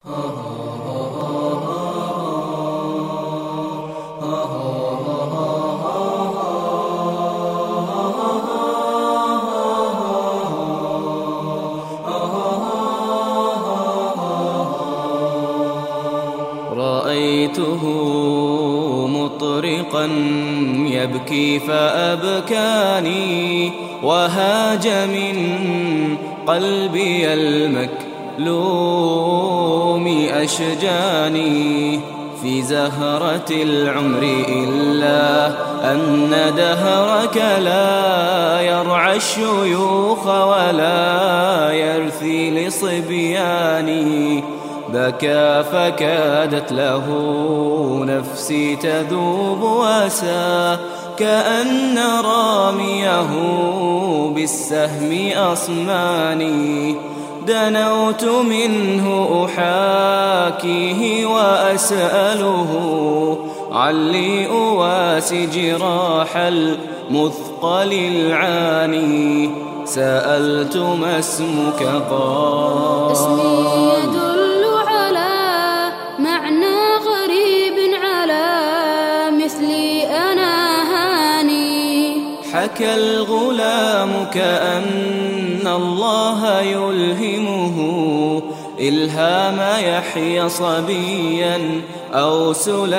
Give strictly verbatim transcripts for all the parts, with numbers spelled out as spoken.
رأيته مطرقا يبكي فأبكاني، وهاج من قلبي المكلوم أشجاني. في زهرة العمر إلا أن دهرك لا يرعى الشيوخ ولا يرثي لصبياني. بكى فكادت له نفسي تذوب وسى، كأن راميه بالسهم أصماني. دنوت منه أحاكيه وأسأله علي أواسي جراح المثقل العاني. سألت ما اسمك قال اسمي يدل على معنى غريب على مثلي أنا هاني. حكى الغلام كأن الله يلهمه إلهام يحيى صبيا أو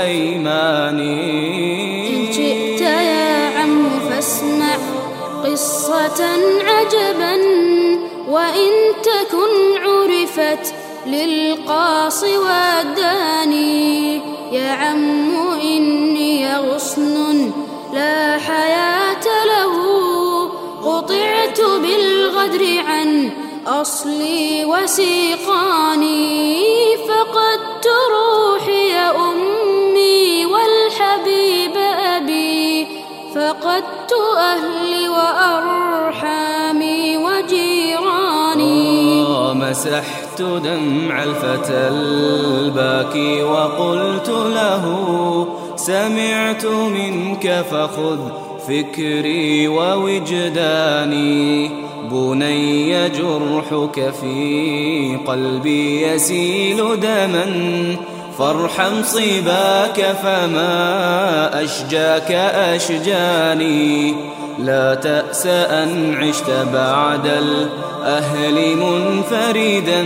سليماني. إن شئت يا عم فاسمع قصة عجبا، وإن تكن عرفت للقاص والداني. يا عم إني غصن لا حياة له، قطعت بالغدر عن أصلي وسيقاني. فقدت روحي يا أمي والحبيب أبي، فقدت أهلي وأرحامي وجيراني. مسحت دمع الفتى الباكي وقلت له سمعت منك فخذ فكري ووجداني. بني جرحك في قلبي يسيل دما، فارحم صباك فما أشجاك أشجاني. لا تأس أن عشت بعد الأهل منفردا،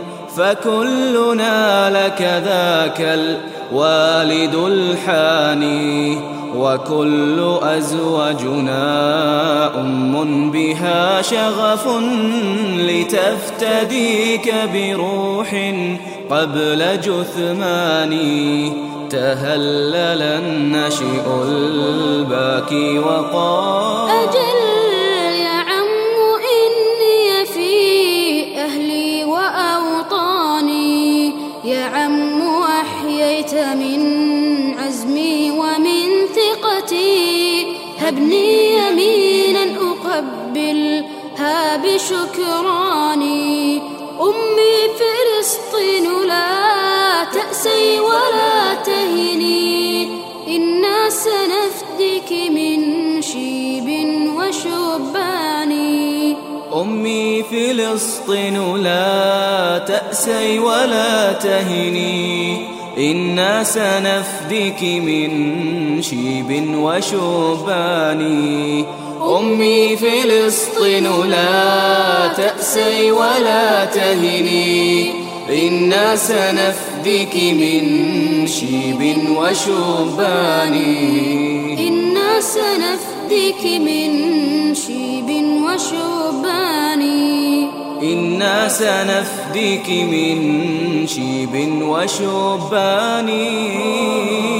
فكلنا لك ذاك الوالد الحاني. وكل أزواجنا أم بها شغف لتفتديك بروح قبل جثماني. تهلل النشئ الباكي وقال أجل يا عم إني في أهلي وأوطاني. يا عم أحييت من عزمي ومن ثقتي، هبني يمينا أقبلها بشكراني. أمي فلسطين لا تأسي ولا تهني، إنا سنفديك من شيب وشباني. أمي فلسطين لا تأسي ولا تهني، إنا سنفديك من شيب وشباني. أمي فلسطين لا تأسي ولا تهني، إنا سنفديك من شيب وشباني. إنا سنفديك من شيب وشباني. إنا سنفديك من شيب وشباني.